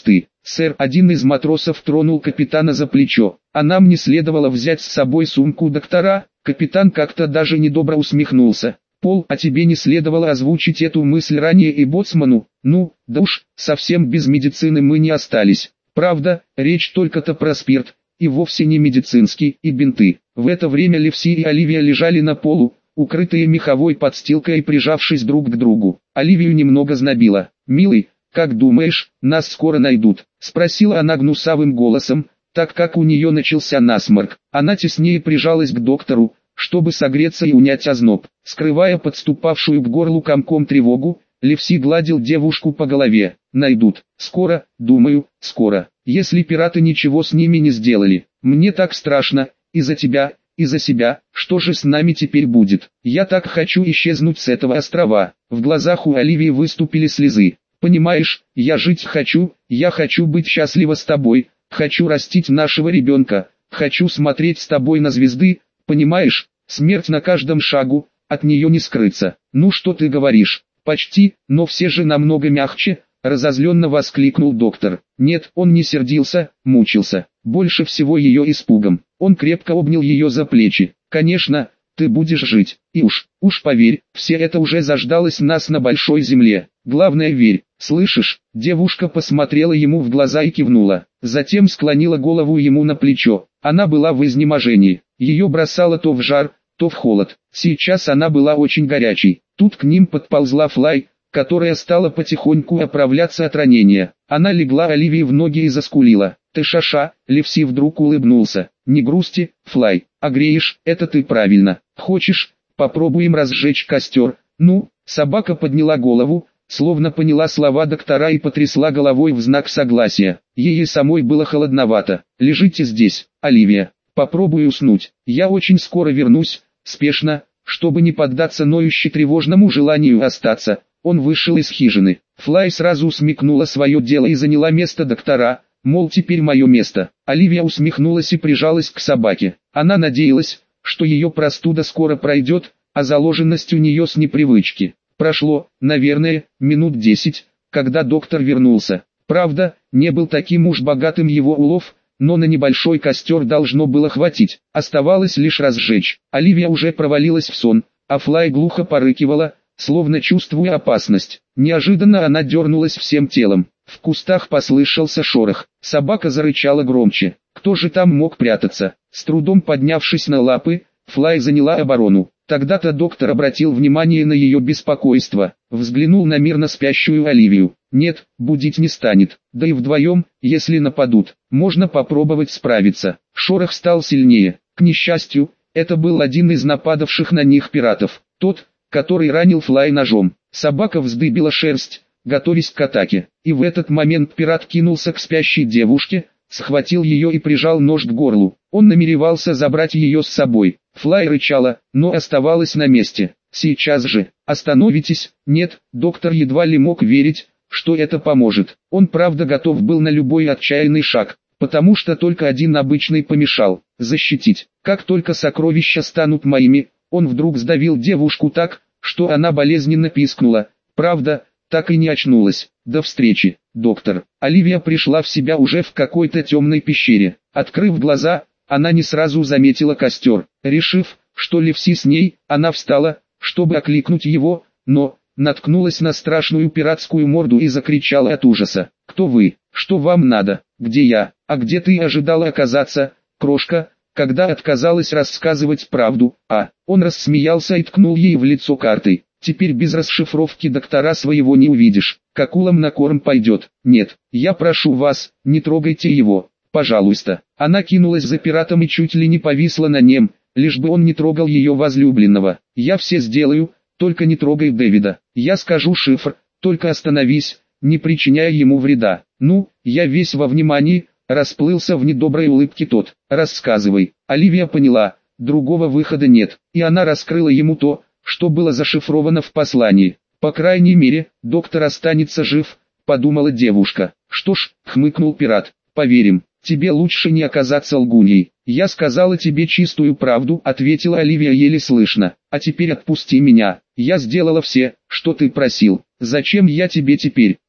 «Сэр», один из матросов тронул капитана за плечо. «А нам не следовало взять с собой сумку доктора?» Капитан как-то даже недобро усмехнулся. «Пол, а тебе не следовало озвучить эту мысль ранее и боцману? Ну, да уж, совсем без медицины мы не остались. Правда, речь только-то про спирт, и вовсе не медицинский, и бинты». В это время Ливси и Оливия лежали на полу, укрытые меховой подстилкой и прижавшись друг к другу. Оливию немного знобило. «Милый, как думаешь, нас скоро найдут?» — спросила она гнусавым голосом, так как у нее начался насморк. Она теснее прижалась к доктору, чтобы согреться и унять озноб. Скрывая подступавшую к горлу комком тревогу, Ливси гладил девушку по голове. «Найдут. Скоро, думаю, скоро. Если пираты ничего с ними не сделали. Мне так страшно, из-за тебя, из-за себя. Что же с нами теперь будет? Я так хочу исчезнуть с этого острова». В глазах у Оливии выступили слезы. «Понимаешь, я жить хочу, я хочу быть счастлива с тобой, хочу растить нашего ребенка, хочу смотреть с тобой на звезды, понимаешь, смерть на каждом шагу, от нее не скрыться». «Ну что ты говоришь? Почти, но все же намного мягче», — разозленно воскликнул доктор. Нет, он не сердился, мучился, больше всего ее испугом. Он крепко обнял ее за плечи. «Конечно, ты будешь жить, и уж, уж поверь, все это уже заждалось нас на большой земле. Главное верь, слышишь?» Девушка посмотрела ему в глаза и кивнула, затем склонила голову ему на плечо. Она была в изнеможении, ее бросало то в жар, то в холод. Сейчас она была очень горячей. Тут к ним подползла Флай, которая стала потихоньку оправляться от ранения. Она легла Оливии в ноги и заскулила. «Ты шаша», Ливси вдруг улыбнулся. «Не грусти, Флай, а греешь, это ты правильно. Хочешь, попробуем разжечь костер?» «Ну?» Собака подняла голову, словно поняла слова доктора и потрясла головой в знак согласия. Ей самой было холодновато. «Лежите здесь, Оливия. Попробуй уснуть. Я очень скоро вернусь», спешно, чтобы не поддаться ноюще тревожному желанию остаться. Он вышел из хижины. Флай сразу смекнула свое дело и заняла место доктора, мол, теперь мое место. Оливия усмехнулась и прижалась к собаке. Она надеялась, что ее простуда скоро пройдет, а заложенность у нее с непривычки. Прошло, наверное, минут десять, когда доктор вернулся. Правда, не был таким уж богатым его улов, но на небольшой костер должно было хватить. Оставалось лишь разжечь. Оливия уже провалилась в сон, а Флай глухо порыкивала, словно чувствуя опасность. Неожиданно она дернулась всем телом. В кустах послышался шорох. Собака зарычала громче. Кто же там мог прятаться? С трудом поднявшись на лапы, Флай заняла оборону. Тогда-то доктор обратил внимание на ее беспокойство. Взглянул на мирно спящую Оливию. Нет, будить не станет. Да и вдвоем, если нападут, можно попробовать справиться. Шорох стал сильнее. К несчастью, это был один из нападавших на них пиратов. Тот, который ранил Флай ножом. Собака вздыбила шерсть, готовясь к атаке. И в этот момент пират кинулся к спящей девушке, схватил ее и прижал нож к горлу. Он намеревался забрать ее с собой. Флай рычала, но оставалась на месте. «Сейчас же, остановитесь!» Нет, доктор едва ли мог верить, что это поможет. Он правда готов был на любой отчаянный шаг, потому что только один обычный помешал. Защитить. Как только сокровища станут моими, он вдруг сдавил девушку так, что она болезненно пискнула. Правда, так и не очнулась. До встречи, доктор. Оливия пришла в себя уже в какой-то темной пещере. Открыв глаза, она не сразу заметила костер. Решив, что Ливси с ней, она встала, чтобы окликнуть его, но наткнулась на страшную пиратскую морду и закричала от ужаса. «Кто вы? Что вам надо? Где я? А где ты ожидала оказаться, крошка?» Когда отказалась рассказывать правду, а он рассмеялся и ткнул ей в лицо картой. «Теперь без расшифровки доктора своего не увидишь. К акулам на корм пойдет. Нет, я прошу вас, не трогайте его, пожалуйста». Она кинулась за пиратом и чуть ли не повисла на нем, лишь бы он не трогал ее возлюбленного. «Я все сделаю, только не трогай Дэвида. Я скажу шифр, только остановись, не причиняя ему вреда». «Ну, я весь во внимании», расплылся в недоброй улыбке тот. «Рассказывай». Оливия поняла, другого выхода нет, и она раскрыла ему то, что было зашифровано в послании. «По крайней мере, доктор останется жив», подумала девушка. «Что ж», хмыкнул пират, «поверим, тебе лучше не оказаться лгуньей». «Я сказала тебе чистую правду», ответила Оливия еле слышно. «А теперь отпусти меня, я сделала все, что ты просил. Зачем я тебе теперь?»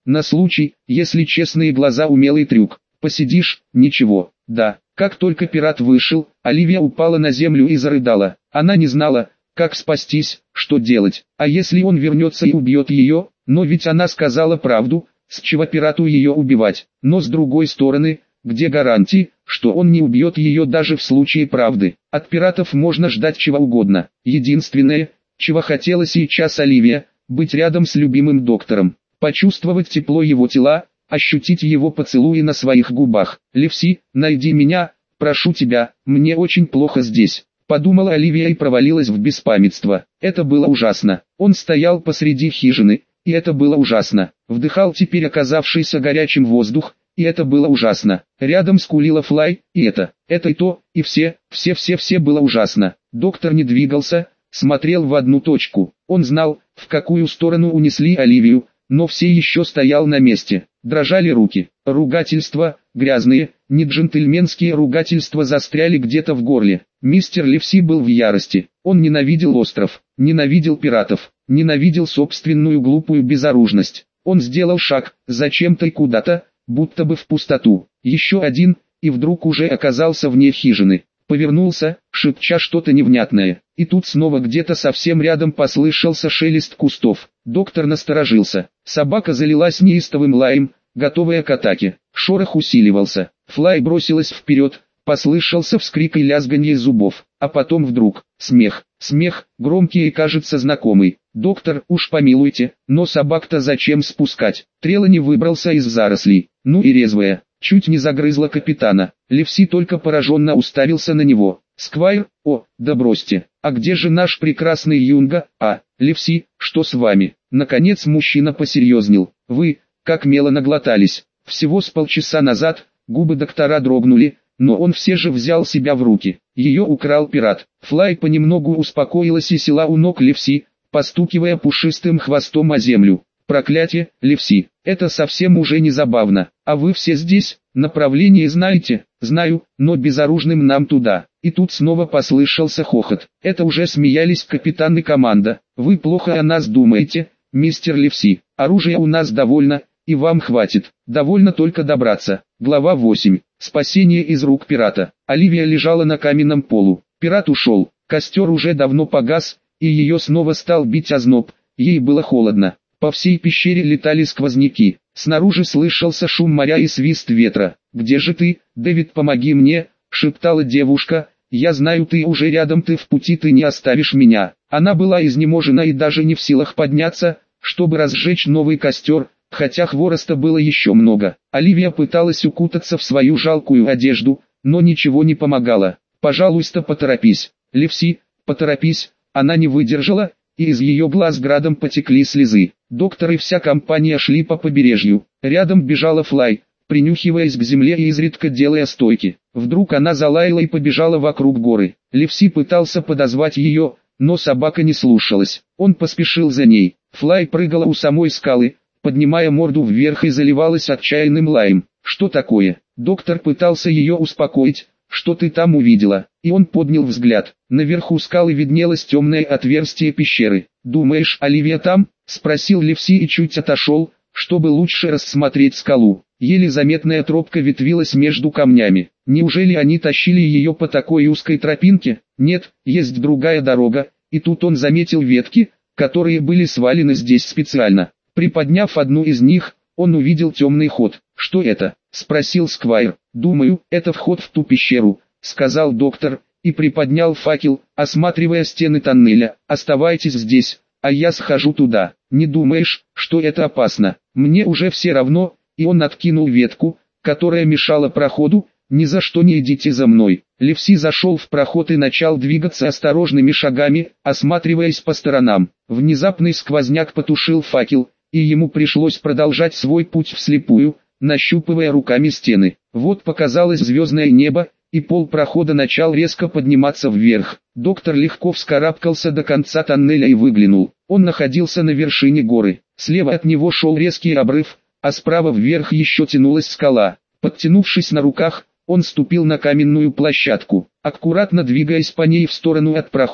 На случай, если честные глаза умелый трюк. Посидишь, ничего. Да. Как только пират вышел, Оливия упала на землю и зарыдала. Она не знала, как спастись, что делать. А если он вернется и убьет ее? Но ведь она сказала правду, с чего пирату ее убивать. Но с другой стороны, где гарантии, что он не убьет ее даже в случае правды? От пиратов можно ждать чего угодно. Единственное, чего хотела сейчас Оливия, быть рядом с любимым доктором. Почувствовать тепло его тела, ощутить его поцелуи на своих губах. «Левси, найди меня, прошу тебя, мне очень плохо здесь», — подумала Оливия и провалилась в беспамятство. Это было ужасно. Он стоял посреди хижины, и это было ужасно. Вдыхал теперь оказавшийся горячим воздух, и это было ужасно. Рядом скулила Флай, и это, это и то, и все, все-все-все было ужасно. Доктор не двигался, смотрел в одну точку. Он знал, в какую сторону унесли Оливию, но все еще стоял на месте. Дрожали руки. Ругательства, грязные, не джентльменские ругательства застряли где-то в горле. Мистер Ливси был в ярости. Он ненавидел остров, ненавидел пиратов, ненавидел собственную глупую безоружность. Он сделал шаг, зачем-то и куда-то, будто бы в пустоту. Еще один, и вдруг уже оказался вне хижины. Повернулся, шепча что-то невнятное. И тут снова где-то совсем рядом послышался шелест кустов. Доктор насторожился. Собака залилась неистовым лаем, готовая к атаке. Шорох усиливался. Флай бросилась вперед, послышался вскрик и лязганье зубов. А потом вдруг, смех, смех, громкий и кажется знакомый. «Доктор, уж помилуйте, но собак-то зачем спускать?» Трелани выбрался из зарослей. Ну и резвая. Чуть не загрызла капитана. Ливси только пораженно уставился на него. «Сквайр, о, да бросьте, а где же наш прекрасный Юнга? А, Ливси, что с вами?» Наконец мужчина посерьезнел. «Вы, как мело наглотались». Всего с полчаса назад, губы доктора дрогнули, но он все же взял себя в руки. Ее украл пират. Флай понемногу успокоилась и села у ног Ливси, постукивая пушистым хвостом о землю. «Проклятие, Ливси, это совсем уже не забавно. А вы все здесь, направление знаете?» «Знаю, но безоружным нам туда». И тут снова послышался хохот. Это уже смеялись капитан и команда. «Вы плохо о нас думаете, мистер Ливси. Оружия у нас довольно, и вам хватит. Довольно только добраться». Глава восемь. Спасение из рук пирата. Оливия лежала на каменном полу. Пират ушел. Костер уже давно погас, и ее снова стал бить озноб. Ей было холодно. По всей пещере летали сквозняки. Снаружи слышался шум моря и свист ветра. «Где же ты, Дэвид, помоги мне?» — шептала девушка. «Я знаю, ты уже рядом, ты в пути, ты не оставишь меня». Она была изнеможена и даже не в силах подняться, чтобы разжечь новый костер, хотя хвороста было еще много. Оливия пыталась укутаться в свою жалкую одежду, но ничего не помогало. «Пожалуйста, поторопись, Ливси, поторопись». Она не выдержала, и из ее глаз градом потекли слезы. Доктор и вся компания шли по побережью. Рядом бежала Флай, принюхиваясь к земле и изредка делая стойки. Вдруг она залаяла и побежала вокруг горы. Ливси пытался подозвать ее, но собака не слушалась. Он поспешил за ней. Флай прыгала у самой скалы, поднимая морду вверх и заливалась отчаянным лаем. «Что такое?» Доктор пытался ее успокоить. «Что ты там увидела?» И он поднял взгляд. Наверху скалы виднелось темное отверстие пещеры. «Думаешь, Оливия там?» — спросил Ливси и чуть отошел, чтобы лучше рассмотреть скалу. Еле заметная тропка ветвилась между камнями. Неужели они тащили ее по такой узкой тропинке? Нет, есть другая дорога. И тут он заметил ветки, которые были свалены здесь специально. Приподняв одну из них, он увидел темный ход. «Что это?» — спросил Сквайр. «Думаю, это вход в ту пещеру», — сказал доктор, и приподнял факел, осматривая стены тоннеля. «Оставайтесь здесь, а я схожу туда. Не думаешь, что это опасно?» «Мне уже все равно», и он откинул ветку, которая мешала проходу. «Ни за что не идите за мной». Ливси зашел в проход и начал двигаться осторожными шагами, осматриваясь по сторонам. Внезапный сквозняк потушил факел, и ему пришлось продолжать свой путь вслепую, нащупывая руками стены. Вот показалось звездное небо, и пол прохода начал резко подниматься вверх. Доктор легко вскарабкался до конца тоннеля и выглянул. Он находился на вершине горы. Слева от него шел резкий обрыв, а справа вверх еще тянулась скала. Подтянувшись на руках, он ступил на каменную площадку. Аккуратно двигаясь по ней в сторону от прохода,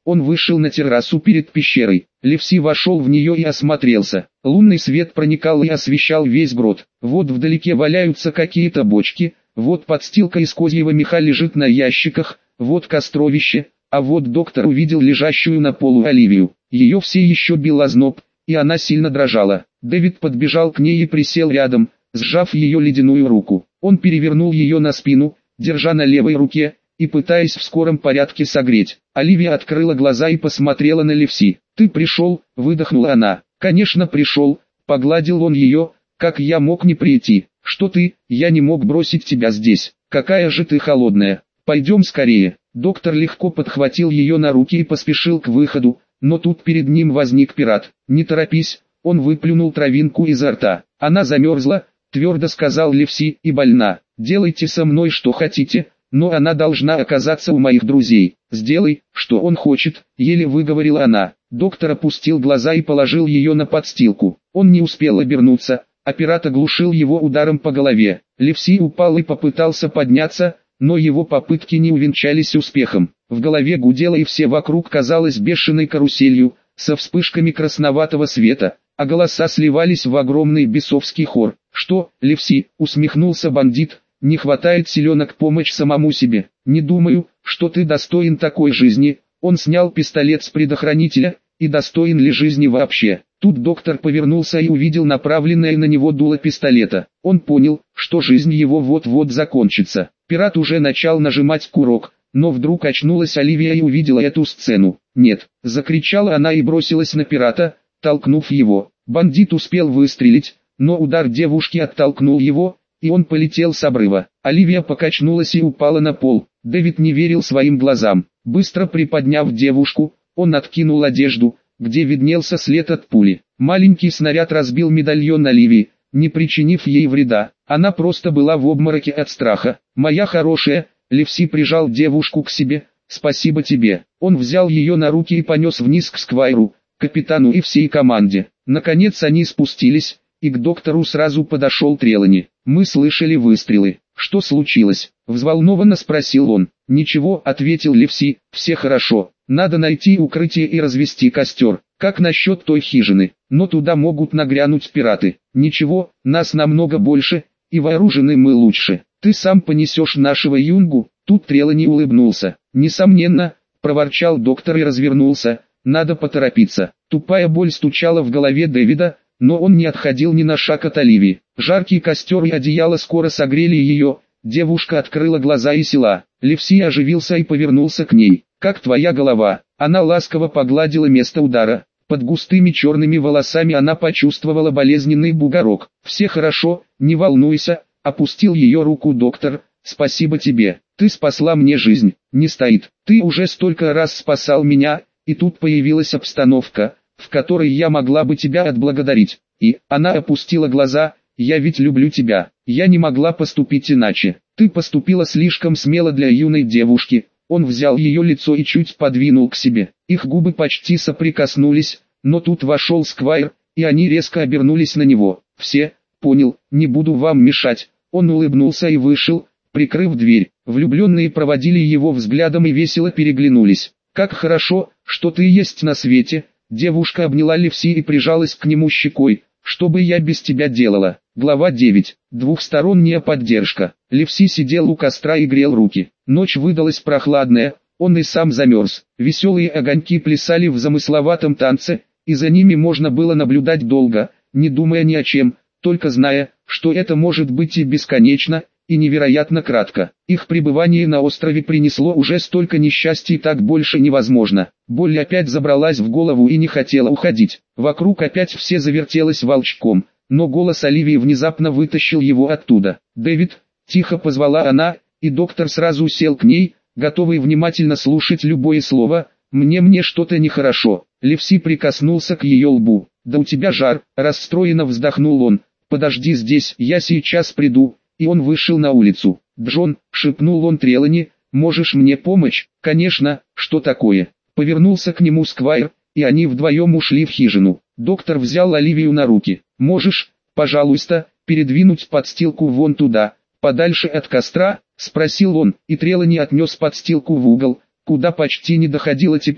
Он вышел на террасу перед пещерой. Ливси вошел в нее и осмотрелся. Лунный свет проникал и освещал весь грот. Вот вдалеке валяются какие-то бочки, вот подстилка из козьего меха лежит на ящиках, вот костровище, а вот доктор увидел лежащую на полу Оливию. Ее все еще бил озноб, и она сильно дрожала. Дэвид подбежал к ней и присел рядом, сжав ее ледяную руку. Он перевернул ее на спину, держа на левой руке, и пытаясь в скором порядке согреть. Оливия открыла глаза и посмотрела на Ливси. «Ты пришел?» – выдохнула она. «Конечно пришел», – погладил он ее. «Как я мог не прийти? Что ты? Я не мог бросить тебя здесь. Какая же ты холодная. Пойдем скорее». Доктор легко подхватил ее на руки и поспешил к выходу, но тут перед ним возник пират. «Не торопись», – он выплюнул травинку изо рта. «Она замерзла», – твердо сказал Ливси, – «и больна. Делайте со мной что хотите, но она должна оказаться у моих друзей. Сделай, что он хочет», — еле выговорила она. Доктор опустил глаза и положил ее на подстилку. Он не успел обернуться, а пират оглушил его ударом по голове. Ливси упал и попытался подняться, но его попытки не увенчались успехом. В голове гудело и все вокруг казалось бешеной каруселью, со вспышками красноватого света, а голоса сливались в огромный бесовский хор. «Что, Ливси?» — усмехнулся бандит. «Не хватает силенок помочь самому себе. Не думаю, что ты достоин такой жизни». Он снял пистолет с предохранителя, и достоин ли жизни вообще. Тут доктор повернулся и увидел направленное на него дуло пистолета. Он понял, что жизнь его вот-вот закончится. Пират уже начал нажимать курок, но вдруг очнулась Оливия и увидела эту сцену. «Нет!» — закричала она и бросилась на пирата, толкнув его. Бандит успел выстрелить, но удар девушки оттолкнул его, и он полетел с обрыва. Оливия покачнулась и упала на пол. Дэвид не верил своим глазам. Быстро приподняв девушку, он откинул одежду, где виднелся след от пули. Маленький снаряд разбил медальон Оливии, не причинив ей вреда. Она просто была в обмороке от страха. «Моя хорошая», — Ливси прижал девушку к себе, — «спасибо тебе». Он взял ее на руки и понес вниз к Сквайру, капитану и всей команде. Наконец они спустились, и к доктору сразу подошел Трелани. «Мы слышали выстрелы. Что случилось?» — взволнованно спросил он. «Ничего», — ответил Ливси, — «все хорошо. Надо найти укрытие и развести костер. Как насчет той хижины? Но туда могут нагрянуть пираты». «Ничего, нас намного больше, и вооружены мы лучше. Ты сам понесешь нашего юнгу». Тут Трелани улыбнулся. «Несомненно», — проворчал доктор и развернулся. «Надо поторопиться». Тупая боль стучала в голове Дэвида, но он не отходил ни на шаг от Оливии. Жаркий костер и одеяло скоро согрели ее. Девушка открыла глаза и села. Ливси оживился и повернулся к ней. «Как твоя голова?» Она ласково погладила место удара. Под густыми черными волосами она почувствовала болезненный бугорок. «Все хорошо, не волнуйся», — опустил ее руку доктор. «Спасибо тебе, ты спасла мне жизнь». «Не стоит, ты уже столько раз спасал меня, и тут появилась обстановка, в которой я могла бы тебя отблагодарить». И она опустила глаза. «Я ведь люблю тебя, я не могла поступить иначе. Ты поступила слишком смело для юной девушки». Он взял ее лицо и чуть подвинул к себе. Их губы почти соприкоснулись, но тут вошел Сквайр, и они резко обернулись на него. «Все, понял, не буду вам мешать». Он улыбнулся и вышел, прикрыв дверь. Влюбленные проводили его взглядом и весело переглянулись. «Как хорошо, что ты есть на свете». Девушка обняла Ливси и прижалась к нему щекой. «Что бы я без тебя делала?» Глава девять. Двухсторонняя поддержка. Ливси сидел у костра и грел руки. Ночь выдалась прохладная, он и сам замерз. Веселые огоньки плясали в замысловатом танце, и за ними можно было наблюдать долго, не думая ни о чем, только зная, что это может быть и бесконечно, и невероятно кратко. Их пребывание на острове принесло уже столько несчастий, так больше невозможно. Боль опять забралась в голову и не хотела уходить. Вокруг опять все завертелось волчком, но голос Оливии внезапно вытащил его оттуда. «Дэвид», — тихо позвала она, и доктор сразу сел к ней, готовый внимательно слушать любое слово. «Мне-мне что-то нехорошо». Ливси прикоснулся к ее лбу. «Да у тебя жар», — расстроенно вздохнул он. «Подожди здесь, я сейчас приду». И он вышел на улицу. «Джон», — шепнул он Трелани, — «можешь мне помочь?» «Конечно, что такое?» Повернулся к нему Сквайр, и они вдвоем ушли в хижину. Доктор взял Оливию на руки. «Можешь, пожалуйста, передвинуть подстилку вон туда, подальше от костра?» — спросил он, и Трелани отнес подстилку в угол, куда почти не доходило тепло,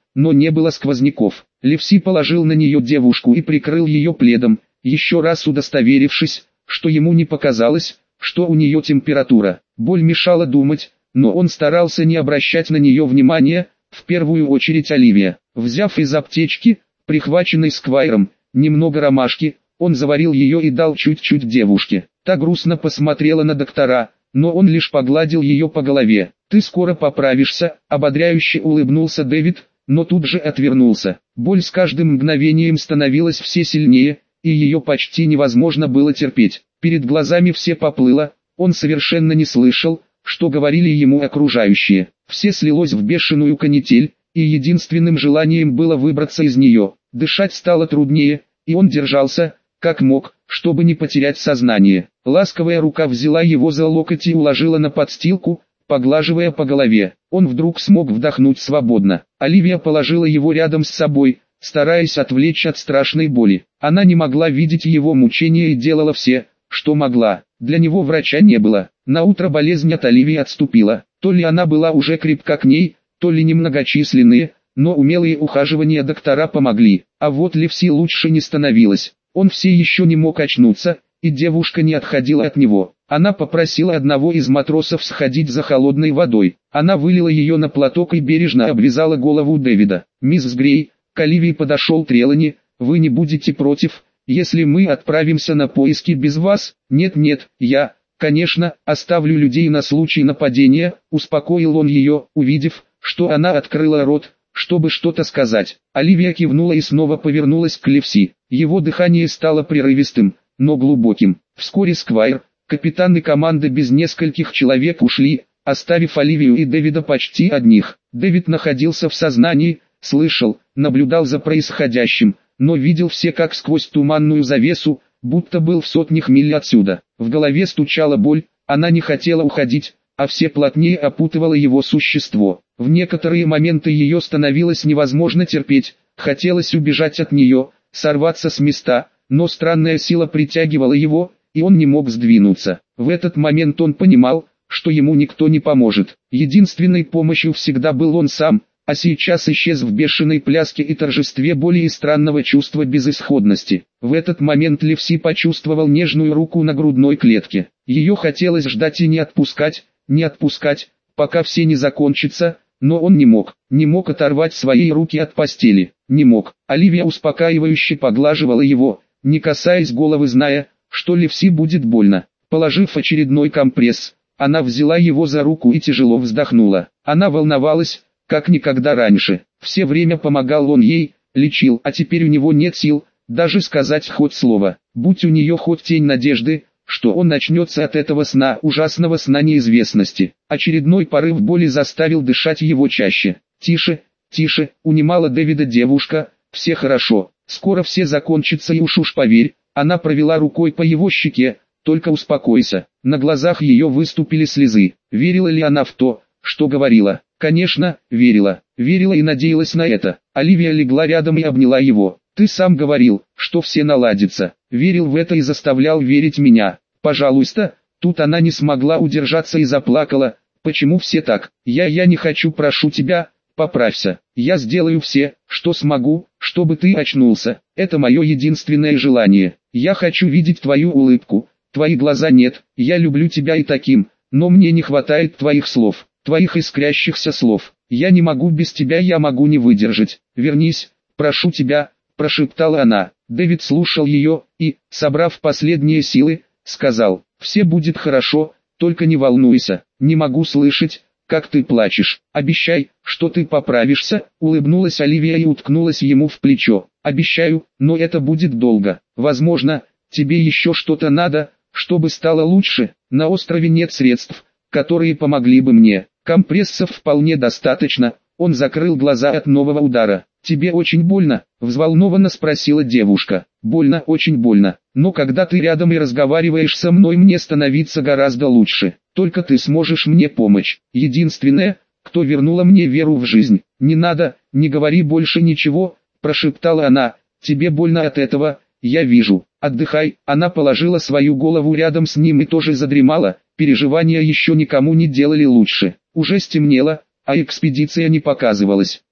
но не было сквозняков. Левси положил на нее девушку и прикрыл ее пледом, еще раз удостоверившись, что ему не показалось, что у нее температура. Боль мешала думать, но он старался не обращать на нее внимания, в первую очередь Оливия. Взяв из аптечки, прихваченной сквайром, немного ромашки, он заварил ее и дал чуть-чуть девушке. Та грустно посмотрела на доктора, но он лишь погладил ее по голове. «Ты скоро поправишься», — ободряюще улыбнулся Дэвид, но тут же отвернулся. Боль с каждым мгновением становилась все сильнее, и ее почти невозможно было терпеть. Перед глазами все поплыло, он совершенно не слышал, что говорили ему окружающие. Все слилось в бешеную канитель, и единственным желанием было выбраться из нее. Дышать стало труднее, и он держался, как мог, чтобы не потерять сознание. Ласковая рука взяла его за локоть и уложила на подстилку, поглаживая по голове. Он вдруг смог вдохнуть свободно. Оливия положила его рядом с собой, стараясь отвлечь от страшной боли. Она не могла видеть его мучения и делала все, что могла. Для него врача не было. Наутро болезнь от Оливии отступила. То ли она была уже крепка к ней, то ли немногочисленные, но умелые ухаживания доктора помогли. А вот Левси лучше не становилось. Он все еще не мог очнуться, и девушка не отходила от него. Она попросила одного из матросов сходить за холодной водой. Она вылила ее на платок и бережно обвязала голову Дэвида. «Мисс Грей», к Оливии подошел Трелани, «вы не будете против, если мы отправимся на поиски без вас?» «Нет-нет, я, конечно, оставлю людей на случай нападения», успокоил он ее, увидев, что она открыла рот, чтобы что-то сказать. Оливия кивнула и снова повернулась к Левси. Его дыхание стало прерывистым, но глубоким. Вскоре сквайр, капитан и команда без нескольких человек ушли, оставив Оливию и Дэвида почти одних. Дэвид находился в сознании, слышал, наблюдал за происходящим, но видел все как сквозь туманную завесу, будто был в сотнях миль отсюда. В голове стучала боль, она не хотела уходить, а все плотнее опутывало его существо. В некоторые моменты ее становилось невозможно терпеть, хотелось убежать от нее, сорваться с места, но странная сила притягивала его, и он не мог сдвинуться. В этот момент он понимал, что ему никто не поможет. Единственной помощью всегда был он сам, а сейчас исчез в бешеной пляске и торжестве боли и странного чувства безысходности. В этот момент Левси почувствовал нежную руку на грудной клетке. Ее хотелось ждать и не отпускать, не отпускать, пока все не закончится, но он не мог, не мог оторвать свои руки от постели, не мог. Оливия успокаивающе поглаживала его, не касаясь головы, зная, что Левси будет больно. Положив очередной компресс, она взяла его за руку и тяжело вздохнула. Она волновалась, как никогда раньше. Все время помогал он ей, лечил, а теперь у него нет сил, даже сказать хоть слово. Будь у нее хоть тень надежды, что он начнется от этого сна, ужасного сна неизвестности. Очередной порыв боли заставил дышать его чаще. «Тише, тише», унимала Дэвида девушка, «все хорошо, скоро все закончится и уж уж поверь». Она провела рукой по его щеке, «только успокойся». На глазах ее выступили слезы. Верила ли она в то, что говорила? Конечно, верила. Верила и надеялась на это. Оливия легла рядом и обняла его. «Ты сам говорил, что все наладится. Верил в это и заставлял верить меня. Пожалуйста». Тут она не смогла удержаться и заплакала. «Почему все так? Я я не хочу, прошу тебя, поправься. Я сделаю все, что смогу, чтобы ты очнулся. Это мое единственное желание. Я хочу видеть твою улыбку. Твои глаза нет, я люблю тебя и таким, но мне не хватает твоих слов, твоих искрящихся слов. Я не могу без тебя, я могу не выдержать. Вернись, прошу тебя», прошептала она. Дэвид слушал ее и, собрав последние силы, сказал: «Все будет хорошо, только не волнуйся. Не могу слышать, как ты плачешь. Обещай, что ты поправишься», улыбнулась Оливия и уткнулась ему в плечо. «Обещаю, но это будет долго. Возможно, тебе еще что-то надо, чтобы стало лучше. На острове нет средств, которые помогли бы мне. Компрессов вполне достаточно». Он закрыл глаза от нового удара. «Тебе очень больно?» – взволнованно спросила девушка. «Больно, очень больно. Но когда ты рядом и разговариваешь со мной, мне становится гораздо лучше. Только ты сможешь мне помочь. Единственное, кто вернула мне веру в жизнь». «Не надо, не говори больше ничего», – прошептала она. «Тебе больно от этого, я вижу. Отдыхай». Она положила свою голову рядом с ним и тоже задремала. Переживания еще никому не делали лучше. Уже стемнело, а экспедиция не показывалась.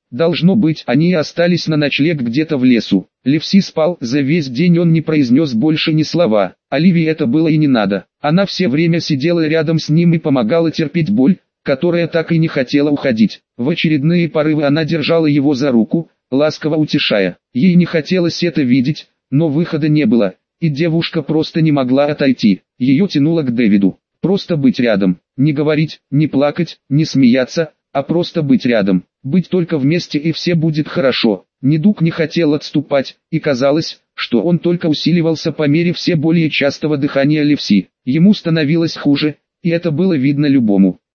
Должно быть, они и остались на ночлег где-то в лесу. Левси спал, за весь день он не произнес больше ни слова. Оливии это было и не надо. Она все время сидела рядом с ним и помогала терпеть боль, которая так и не хотела уходить. В очередные порывы она держала его за руку, ласково утешая. Ей не хотелось это видеть, но выхода не было, и девушка просто не могла отойти. Ее тянуло к Дэвиду. Просто быть рядом, не говорить, не плакать, не смеяться, а просто быть рядом. Быть только вместе и все будет хорошо. Недуг не хотел отступать, и казалось, что он только усиливался по мере все более частого дыхания Левси. Ему становилось хуже, и это было видно любому.